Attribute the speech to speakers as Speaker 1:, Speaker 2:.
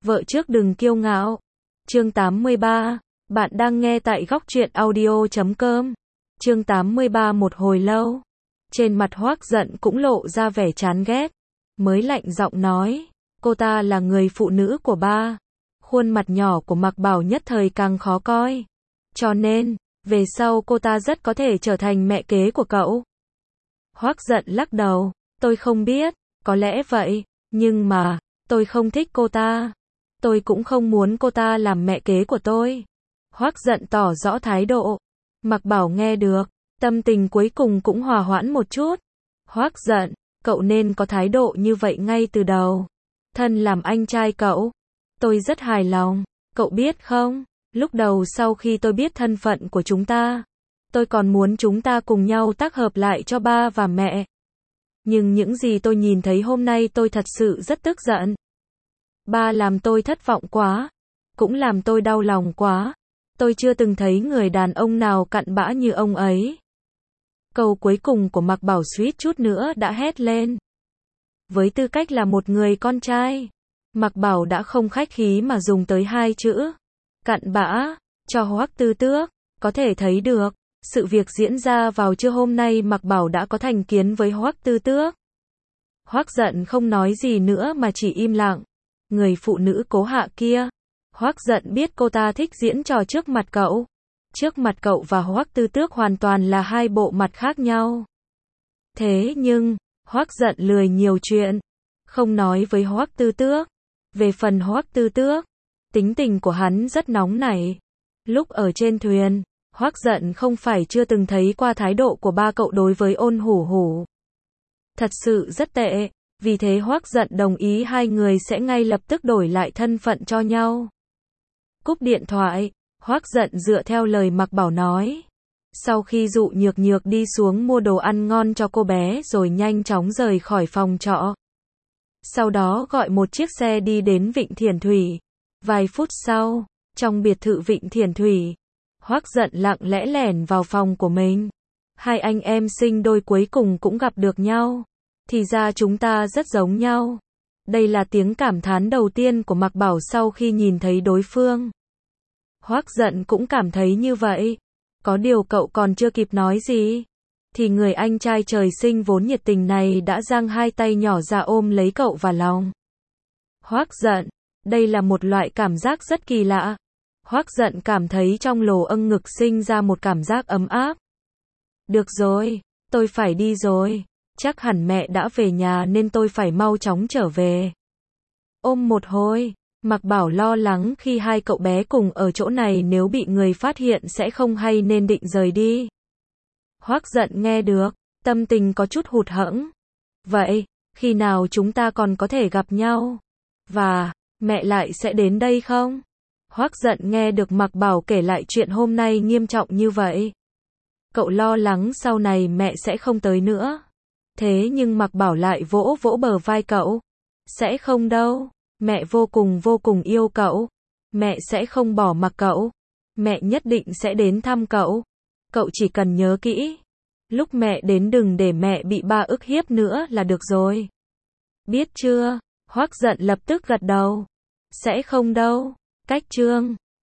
Speaker 1: Vợ trước đừng kiêu ngạo. Chương 83. Bạn đang nghe tại góc truyện audio.com. Chương 83. Một hồi lâu, trên mặt Hoắc Dận cũng lộ ra vẻ chán ghét, mới lạnh giọng nói, cô ta là người phụ nữ của ba. Khuôn mặt nhỏ của Mạc Bảo nhất thời càng khó coi. Cho nên, về sau cô ta rất có thể trở thành mẹ kế của cậu. Hoắc Dận lắc đầu, tôi không biết, có lẽ vậy, nhưng mà, tôi không thích cô ta. Tôi cũng không muốn cô ta làm mẹ kế của tôi. Hoắc Dận tỏ rõ thái độ. Mạc Bảo nghe được, tâm tình cuối cùng cũng hòa hoãn một chút. Hoắc Dận, cậu nên có thái độ như vậy ngay từ đầu. Thân làm anh trai cậu, tôi rất hài lòng. Cậu biết không, lúc đầu sau khi tôi biết thân phận của chúng ta, tôi còn muốn chúng ta cùng nhau tác hợp lại cho ba và mẹ. Nhưng những gì tôi nhìn thấy hôm nay tôi thật sự rất tức giận. Ba làm tôi thất vọng quá, cũng làm tôi đau lòng quá. Tôi chưa từng thấy người đàn ông nào cặn bã như ông ấy. Câu cuối cùng của Mạc Bảo suýt chút nữa đã hét lên. Với tư cách là một người con trai, Mạc Bảo đã không khách khí mà dùng tới hai chữ cặn bã cho Hoắc Tư Tước. Có thể thấy được, sự việc diễn ra vào trưa hôm nay Mạc Bảo đã có thành kiến với Hoắc Tư Tước. Hoắc Dận không nói gì nữa mà chỉ im lặng. Người phụ nữ cố hạ kia, Hoắc Dận biết cô ta thích diễn trò trước mặt cậu. Trước mặt cậu và Hoắc Tư Tước hoàn toàn là hai bộ mặt khác nhau. Thế nhưng, Hoắc Dận lười nhiều chuyện, không nói với Hoắc Tư Tước. Về phần Hoắc Tư Tước, tính tình của hắn rất nóng nảy. Lúc ở trên thuyền, Hoắc Dận không phải chưa từng thấy qua thái độ của ba cậu đối với Ôn Hủ Hủ. Thật sự rất tệ, vì thế Hoắc Dận đồng ý hai người sẽ ngay lập tức đổi lại thân phận cho nhau. Cúp điện thoại, Hoắc Dận dựa theo lời Mạc Bảo nói. Sau khi dụ Nhược Nhược đi xuống mua đồ ăn ngon cho cô bé rồi nhanh chóng rời khỏi phòng trọ. Sau đó gọi một chiếc xe đi đến Vịnh Thiển Thủy. Vài phút sau, trong biệt thự Vịnh Thiển Thủy, Hoắc Dận lặng lẽ lẻn vào phòng của mình. Hai anh em sinh đôi cuối cùng cũng gặp được nhau. Thì ra chúng ta rất giống nhau. Đây là tiếng cảm thán đầu tiên của Mạc Bảo sau khi nhìn thấy đối phương. Hoắc Dận cũng cảm thấy như vậy. Có điều cậu còn chưa kịp nói gì, thì người anh trai trời sinh vốn nhiệt tình này đã giang hai tay nhỏ ra ôm lấy cậu vào lòng. Hoắc Dận, đây là một loại cảm giác rất kỳ lạ. Hoắc Dận cảm thấy trong lồ âng ngực sinh ra một cảm giác ấm áp. Được rồi, tôi phải đi rồi. Chắc hẳn mẹ đã về nhà nên tôi phải mau chóng trở về. Ôm một hồi, Mạc Bảo lo lắng khi hai cậu bé cùng ở chỗ này nếu bị người phát hiện sẽ không hay nên định rời đi. Hoắc Dận nghe được, tâm tình có chút hụt hẫng. Vậy, khi nào chúng ta còn có thể gặp nhau? Và, mẹ lại sẽ đến đây không? Hoắc Dận nghe được Mạc Bảo kể lại chuyện hôm nay nghiêm trọng như vậy. Cậu lo lắng sau này mẹ sẽ không tới nữa. Thế nhưng Mạc Bảo lại vỗ vỗ bờ vai cậu. Sẽ không đâu, mẹ vô cùng yêu cậu. Mẹ sẽ không bỏ mặc cậu. Mẹ nhất định sẽ đến thăm cậu. Cậu chỉ cần nhớ kỹ. Lúc mẹ đến đừng để mẹ bị ba ức hiếp nữa là được rồi. Biết chưa? Hoắc Dận lập tức gật đầu. Sẽ không đâu. Cách chương